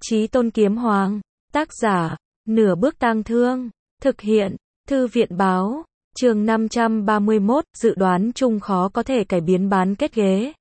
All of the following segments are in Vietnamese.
Chí Tôn Kiếm Hoàng. Tác giả, Nửa Bước Tang Thương. Thực hiện, Thư viện báo. Chương 531, dự đoán chung khó có thể cải biến bán kết ghế.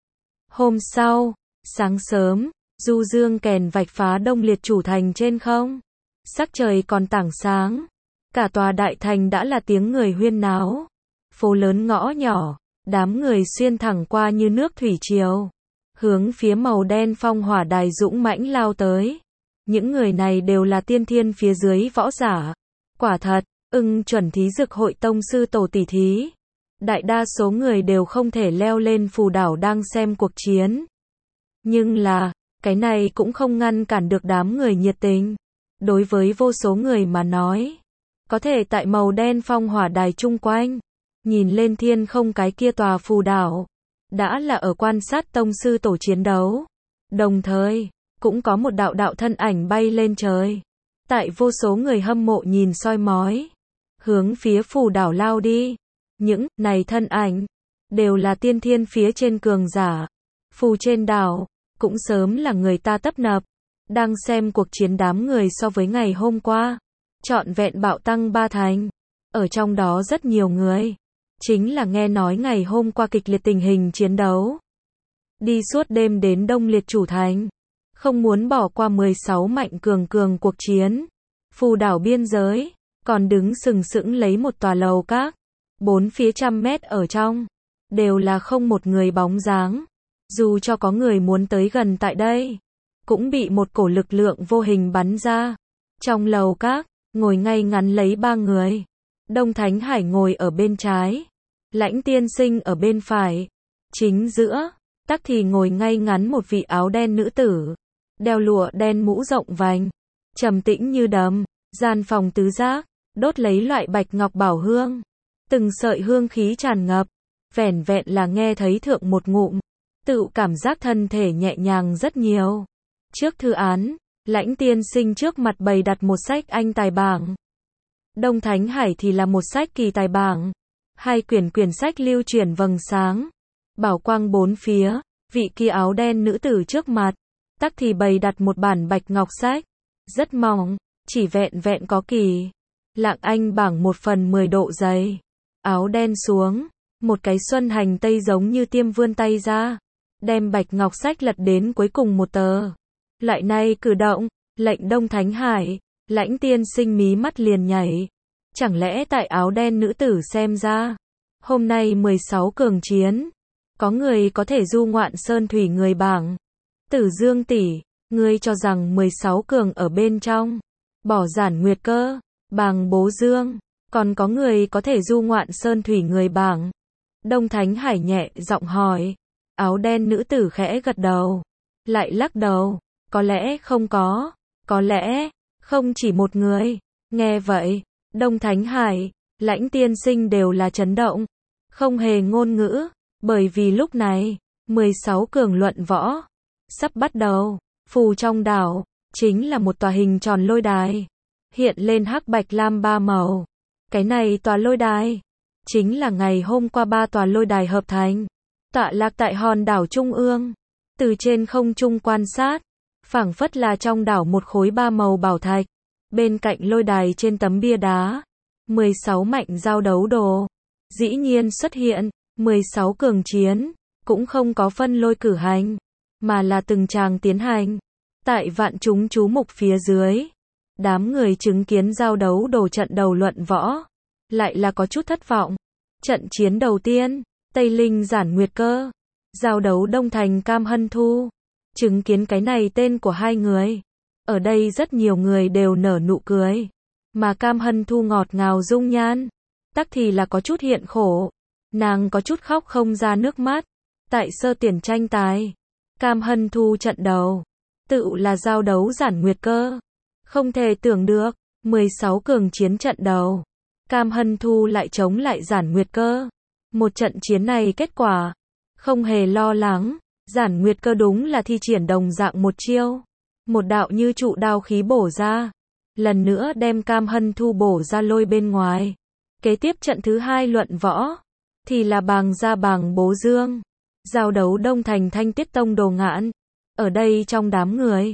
Hôm sau, sáng sớm, du dương kèn vạch phá Đông Liệt chủ thành trên không. Sắc trời còn tảng sáng. Cả tòa đại thành đã là tiếng người huyên náo. Phố lớn ngõ nhỏ, đám người xuyên thẳng qua như nước thủy triều. Hướng phía màu đen phong hỏa đài dũng mãnh lao tới. Những người này đều là tiên thiên phía dưới võ giả. Quả thật, chuẩn thí dực hội tông sư tổ tỷ thí. Đại đa số người đều không thể leo lên phù đảo đang xem cuộc chiến. Nhưng là, cái này cũng không ngăn cản được đám người nhiệt tình. Đối với vô số người mà nói, có thể tại màu đen phong hỏa đài chung quanh, nhìn lên thiên không cái kia tòa phù đảo, đã là ở quan sát tông sư tổ chiến đấu. Đồng thời, cũng có một đạo đạo thân ảnh bay lên trời. Tại vô số người hâm mộ nhìn soi mói, hướng phía phù đảo lao đi. Những này thân ảnh đều là tiên thiên phía trên cường giả. Phù trên đảo cũng sớm là người ta tấp nập, đang xem cuộc chiến đám người so với ngày hôm qua, trọn vẹn bạo tăng 3 thành. Ở trong đó rất nhiều người chính là nghe nói ngày hôm qua kịch liệt tình hình chiến đấu. Đi suốt đêm đến Đông Liệt chủ thành, không muốn bỏ qua 16 mạnh cường cuộc chiến. Phù đảo biên giới, còn đứng sừng sững lấy một tòa lầu các. 4 phía trăm mét ở trong, đều là không một người bóng dáng. Dù cho có người muốn tới gần tại đây, cũng bị một cổ lực lượng vô hình bắn ra. Trong lầu các, ngồi ngay ngắn lấy 3 người. Đông Thánh Hải ngồi ở bên trái, Lãnh Tiên Sinh ở bên phải. Chính giữa, tắc thì ngồi ngay ngắn một vị áo đen nữ tử, đeo lụa đen mũ rộng vành, trầm tĩnh như đầm. Gian phòng tứ giác, đốt lấy loại bạch ngọc bảo hương. Từng sợi hương khí tràn ngập, vẻn vẹn là nghe thấy thượng một ngụm, tự cảm giác thân thể nhẹ nhàng rất nhiều. Trước thư án, Lãnh Tiên Sinh trước mặt bày đặt một sách anh tài bảng. Đông Thánh Hải thì là một sách kỳ tài bảng. Hai quyển sách lưu chuyển vầng sáng, bảo quang bốn phía. Vị kia áo đen nữ tử trước mặt, tắc thì bày đặt một bản bạch ngọc sách, rất mỏng, chỉ vẹn vẹn có kỳ lạng anh bảng 1/10 độ dày. Áo đen xuống, một cái xuân hành tây giống như tiêm vươn tay ra, đem bạch ngọc sách lật đến cuối cùng một tờ. Loại này cử động, lệnh Đông Thánh Hải, Lãnh Tiên Sinh mí mắt liền nhảy. Chẳng lẽ tại áo đen nữ tử xem ra, hôm nay 16 cường chiến, có người có thể du ngoạn sơn thủy người bảng. Tử Dương tỷ, ngươi cho rằng 16 cường ở bên trong, bỏ Giản Nguyệt Cơ, Bàng Bố Dương, còn có người có thể du ngoạn sơn thủy người bảng? Đông Thánh Hải nhẹ giọng hỏi. Áo đen nữ tử khẽ gật đầu, lại lắc đầu, có lẽ không có lẽ không chỉ một người. Nghe vậy, Đông Thánh Hải, Lãnh Tiên Sinh đều là chấn động, không hề ngôn ngữ, bởi vì lúc này, 16 cường luận võ sắp bắt đầu. Phù trong đảo chính là một tòa hình tròn lôi đài, hiện lên hắc bạch lam 3 màu. Cái này tòa lôi đài chính là ngày hôm qua 3 tòa lôi đài hợp thành, tọa lạc tại hòn đảo trung ương. Từ trên không trung quan sát, phảng phất là trong đảo một khối 3 màu bảo thạch. Bên cạnh lôi đài trên tấm bia đá, 16 mạnh giao đấu đồ dĩ nhiên xuất hiện. 16 cường chiến cũng không có phân lôi cử hành, mà là từng tràng tiến hành. Tại vạn chúng chú mục phía dưới, đám người chứng kiến giao đấu đồ trận đầu luận võ, lại là có chút thất vọng. Trận chiến đầu tiên, Tây Linh Giản Nguyệt Cơ, giao đấu Đông Thành Cam Hân Thu. Chứng kiến cái này tên của hai người, ở đây rất nhiều người đều nở nụ cười, mà Cam Hân Thu ngọt ngào dung nhan, tắc thì là có chút hiện khổ. Nàng có chút khóc không ra nước mắt. Tại sơ tuyển tranh tài, Cam Hân Thu trận đầu, tự là giao đấu Giản Nguyệt Cơ. Không thể tưởng được, 16 cường chiến trận đầu, Cam Hân Thu lại chống lại Giản Nguyệt Cơ. Một trận chiến này kết quả, không hề lo lắng. Giản Nguyệt Cơ đúng là thi triển đồng dạng một chiêu, một đạo như trụ đao khí bổ ra, lần nữa đem Cam Hân Thu bổ ra lôi bên ngoài. Kế tiếp trận thứ hai luận võ, thì là Bàng gia Bàng Bố Dương, giao đấu Đông Thành Thanh Tiết Tông Đồ Ngạn. Ở đây trong đám người,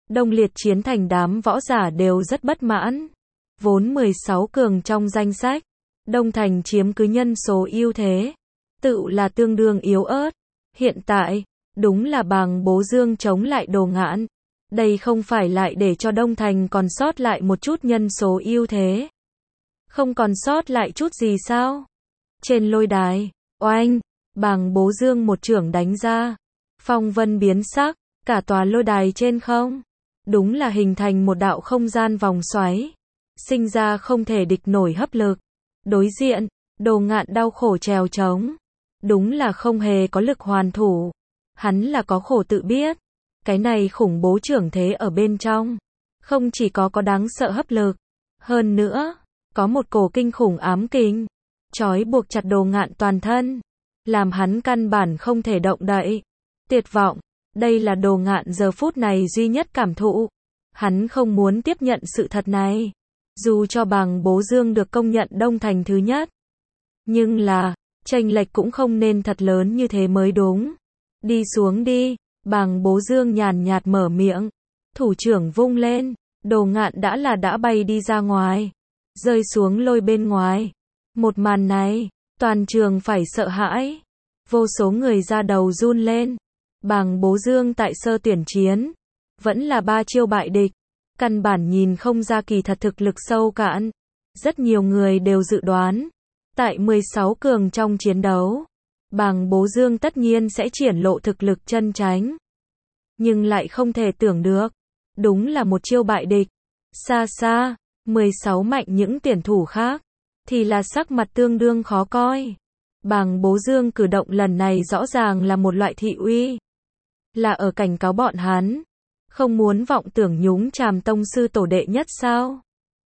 Đông Liệt Chiến Thành đám võ giả đều rất bất mãn. Vốn 16 cường trong danh sách, Đông Thành chiếm cứ nhân số ưu thế, tự là tương đương yếu ớt. Hiện tại, đúng là Bàng Bố Dương chống lại Đồ Ngạn. Đây không phải lại để cho Đông Thành còn sót lại một chút nhân số ưu thế. Không còn sót lại chút gì sao? Trên lôi đài, oanh, Bàng Bố Dương một chưởng đánh ra. Phong vân biến sắc, cả tòa lôi đài trên không. Đúng là hình thành một đạo không gian vòng xoáy. Sinh ra không thể địch nổi hấp lực. Đối diện, Đồ Ngạn đau khổ trèo trống. Đúng là không hề có lực hoàn thủ. Hắn là có khổ tự biết. Cái này khủng bố trưởng thế ở bên trong. Không chỉ có đáng sợ hấp lực. Hơn nữa, có một cổ kinh khủng ám kình. Trói buộc chặt Đồ Ngạn toàn thân. Làm hắn căn bản không thể động đậy. Tuyệt vọng. Đây là Đồ Ngạn giờ phút này duy nhất cảm thụ. Hắn không muốn tiếp nhận sự thật này. Dù cho Bàng Bố Dương được công nhận Đông Thành thứ nhất. Nhưng là, chênh lệch cũng không nên thật lớn như thế mới đúng. Đi xuống đi, Bàng Bố Dương nhàn nhạt mở miệng. Thủ trưởng vung lên, Đồ Ngạn đã bay đi ra ngoài. Rơi xuống lôi bên ngoài. Một màn này, toàn trường phải sợ hãi. Vô số người ra đầu run lên. Bàng Bố Dương tại sơ tuyển chiến, vẫn là 3 chiêu bại địch. Căn bản nhìn không ra kỳ thật thực lực sâu cạn. Rất nhiều người đều dự đoán, tại 16 cường trong chiến đấu, Bàng Bố Dương tất nhiên sẽ triển lộ thực lực chân chánh. Nhưng lại không thể tưởng được, đúng là một chiêu bại địch. Xa xa, 16 mạnh những tuyển thủ khác, thì là sắc mặt tương đương khó coi. Bàng Bố Dương cử động lần này rõ ràng là một loại thị uy. Là ở cảnh cáo bọn hắn. Không muốn vọng tưởng nhúng chàm tông sư tổ đệ nhất sao?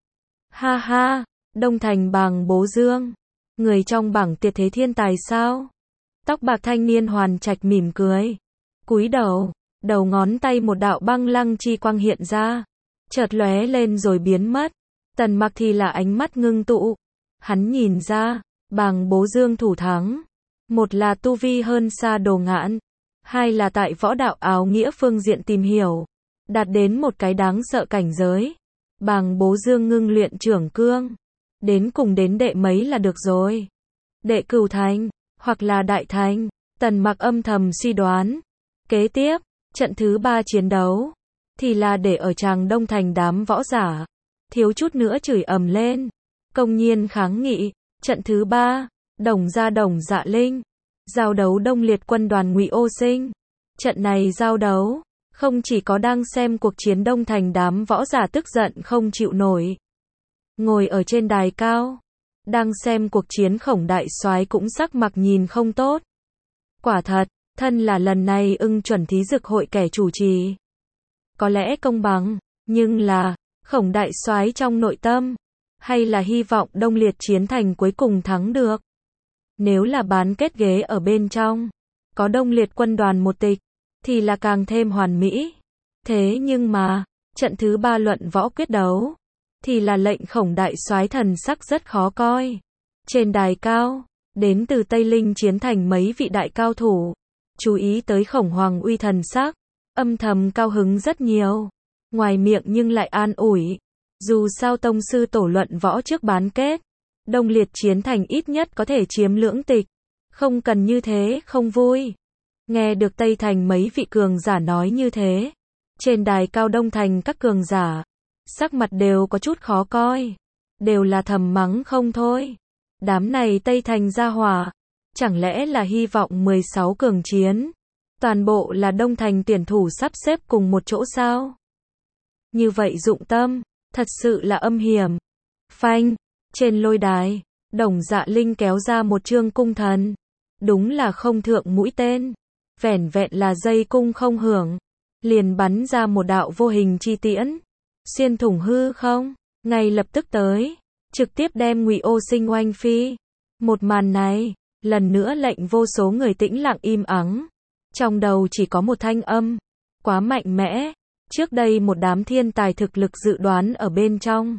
Ha ha, Đông Thành Bàng Bố Dương. Người trong bảng tuyệt thế thiên tài sao? Tóc bạc thanh niên Hoàn Trạch mỉm cười. Cúi đầu, đầu ngón tay một đạo băng lăng chi quang hiện ra. Chợt lóe lên rồi biến mất. Tần Mặc thì là ánh mắt ngưng tụ. Hắn nhìn ra, Bàng Bố Dương thủ thắng. Một là tu vi hơn xa Đồ Ngạn. Hai là tại võ đạo áo nghĩa phương diện tìm hiểu. Đạt đến một cái đáng sợ cảnh giới. Bàng Bố Dương ngưng luyện trưởng cương. Đến cùng đến đệ mấy là được rồi. Đệ cửu thành, hoặc là đại thành. Tần Mặc âm thầm suy đoán. Kế tiếp, trận thứ 3 chiến đấu. Thì là để ở tràng Đông Thành đám võ giả. Thiếu chút nữa chửi ầm lên. Công nhiên kháng nghị. Trận thứ 3, Đồng Gia Đồng Dạ Linh. Giao đấu Đông Liệt quân đoàn Ngụy Ô Sinh. Trận này giao đấu. Không chỉ có đang xem cuộc chiến Đông Thành đám võ giả tức giận không chịu nổi. Ngồi ở trên đài cao. Đang xem cuộc chiến Khổng Đại Soái cũng sắc mặt nhìn không tốt. Quả thật, thân là lần này ưng chuẩn thí dực hội kẻ chủ trì. Có lẽ công bằng, nhưng là, Khổng Đại Soái trong nội tâm. Hay là hy vọng Đông Liệt Chiến Thành cuối cùng thắng được. Nếu là bán kết ghế ở bên trong. Có Đông Liệt quân đoàn một tịch. Thì là càng thêm hoàn mỹ. Thế nhưng mà, trận thứ 3 luận võ quyết đấu. Thì là lệnh Khổng Đại Soái thần sắc rất khó coi. Trên đài cao, đến từ Tây Linh Chiến Thành mấy vị đại cao thủ. Chú ý tới Khổng Hoàng Uy thần sắc. Âm thầm cao hứng rất nhiều. Ngoài miệng nhưng lại an ủi. Dù sao tông sư tổ luận võ trước bán kết. Đông Liệt Chiến Thành ít nhất có thể chiếm lưỡng tịch. Không cần như thế, không vui. Nghe được Tây Thành mấy vị cường giả nói như thế. Trên đài cao Đông Thành các cường giả. Sắc mặt đều có chút khó coi. Đều là thầm mắng không thôi. Đám này Tây Thành gia hỏa. Chẳng lẽ là hy vọng 16 cường chiến. Toàn bộ là Đông Thành tuyển thủ sắp xếp cùng một chỗ sao? Như vậy dụng tâm. Thật sự là âm hiểm. Phanh. Trên lôi đài. Đồng Dạ Linh kéo ra một chương cung thần. Đúng là không thượng mũi tên. Vẻn vẹn là dây cung không hưởng. Liền bắn ra một đạo vô hình chi tiễn. Xuyên thủng hư không. Ngay lập tức tới. Trực tiếp đem Ngụy Ô Sinh oanh phi. Một màn này. Lần nữa lệnh vô số người tĩnh lặng im ắng. Trong đầu chỉ có một thanh âm. Quá mạnh mẽ. Trước đây một đám thiên tài thực lực dự đoán ở bên trong.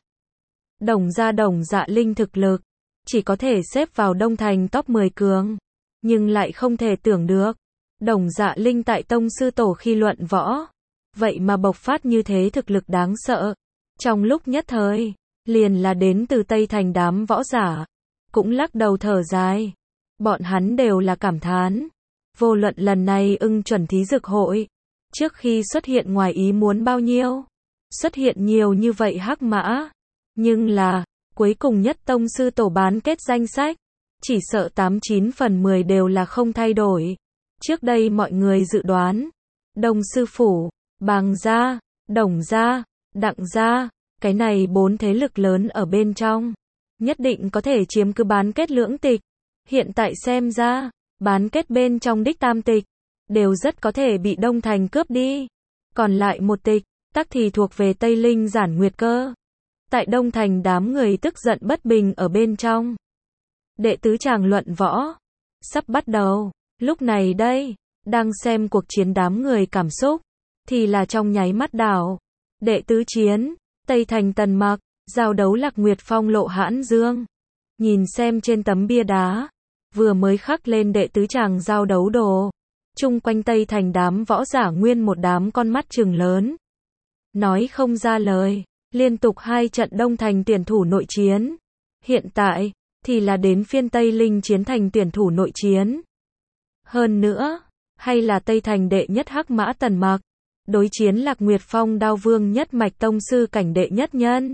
Đồng Dạ Linh thực lực. Chỉ có thể xếp vào Đông Thành top 10 cường. Nhưng lại không thể tưởng được. Đồng Dạ Linh tại tông sư tổ khi luận võ. vậy mà bộc phát như thế thực lực đáng sợ. Trong lúc nhất thời, liền là đến từ Tây Thành đám võ giả, cũng lắc đầu thở dài. Bọn hắn đều là cảm thán. Vô luận lần này ưng chuẩn thí dược hội, trước khi xuất hiện ngoài ý muốn bao nhiêu, xuất hiện nhiều như vậy hắc mã. Nhưng là, cuối cùng nhất tông sư tổ bán kết danh sách, chỉ sợ 89 phần 10 đều là không thay đổi. Trước đây mọi người dự đoán, Đông sư phủ, Bàng gia, Đồng gia, Đặng gia, cái này 4 thế lực lớn ở bên trong, nhất định có thể chiếm cứ bán kết lưỡng tịch. Hiện tại xem ra, bán kết bên trong đích tam tịch, đều rất có thể bị Đông Thành cướp đi. Còn lại một tịch, tắc thì thuộc về Tây Linh Giản Nguyệt cơ. Tại Đông Thành đám người tức giận bất bình ở bên trong. Đệ tứ tràng luận võ, sắp bắt đầu, lúc này đây, đang xem cuộc chiến đám người cảm xúc, thì là trong nháy mắt đảo. Đệ tứ chiến, Tây Thành Tần Mặc, giao đấu Lạc Nguyệt Phong Lộ Hãn Dương. Nhìn xem trên tấm bia đá, vừa mới khắc lên đệ tứ tràng giao đấu đồ. Chung quanh Tây Thành đám võ giả nguyên một đám con mắt trừng lớn. Nói không ra lời, liên tục 2 trận Đông Thành tuyển thủ nội chiến. Hiện tại, thì là đến phiên Tây Linh chiến thành tuyển thủ nội chiến. Hơn nữa, hay là Tây Thành đệ nhất hắc mã Tần Mặc, đối chiến Lạc Nguyệt Phong Đao Vương nhất mạch tông sư cảnh đệ nhất nhân.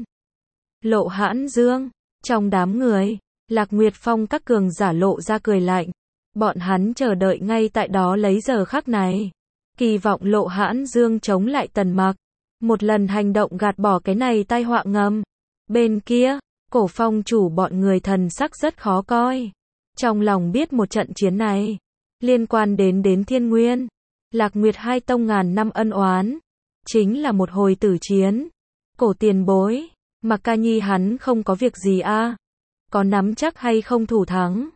Lộ Hãn Dương, trong đám người, Lạc Nguyệt Phong các cường giả lộ ra cười lạnh. Bọn hắn chờ đợi ngay tại đó lấy giờ khắc này. Kỳ vọng Lộ Hãn Dương chống lại Tần Mặc. Một lần hành động gạt bỏ cái này tai họa ngầm. Bên kia, Cổ Phong chủ bọn người thần sắc rất khó coi. Trong lòng biết một trận chiến này, liên quan đến Thiên Nguyên, Lạc Nguyệt hai tông ngàn năm ân oán. Chính là một hồi tử chiến. Cổ tiền bối, Mạc Ca Nhi hắn không có việc gì a? Có nắm chắc hay không thủ thắng?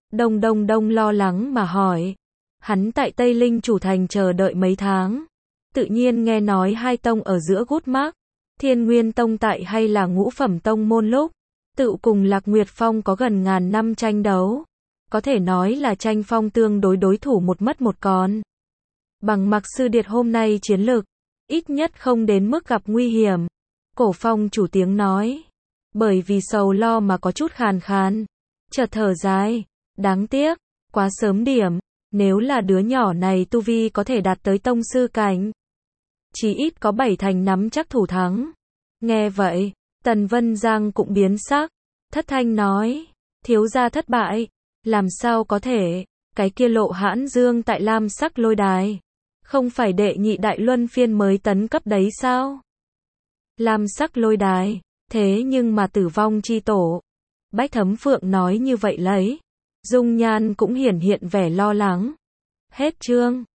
Đông lo lắng mà hỏi. Hắn tại Tây Linh chủ thành chờ đợi mấy tháng. Tự nhiên nghe nói hai tông ở giữa gút mác. Thiên Nguyên tông tại hay là ngũ phẩm tông môn lúc. Tự cùng Lạc Nguyệt Phong có gần ngàn năm tranh đấu. Có thể nói là tranh phong tương đối thủ một mất một còn. Bằng Mạc Sư Điệt hôm nay chiến lực, ít nhất không đến mức gặp nguy hiểm. Cổ Phong chủ tiếng nói. Bởi vì sầu lo mà có chút khàn khàn. Chợt thở dài. Đáng tiếc, quá sớm điểm. Nếu là đứa nhỏ này tu vi có thể đạt tới tông sư cảnh, chí ít có 7 thành nắm chắc thủ thắng. Nghe vậy, Tần Vân Giang cũng biến sắc. Thất thanh nói. Thiếu gia thất bại. Làm sao có thể, cái kia Lộ Hãn Dương tại Lam Sắc Lôi Đài. Không phải đệ nhị đại luân phiên mới tấn cấp đấy sao? Lam Sắc Lôi Đài, thế nhưng mà tử vong chi tổ. Bách Thấm Phượng nói như vậy lấy. Dung nhan cũng hiển hiện vẻ lo lắng. Hết chương.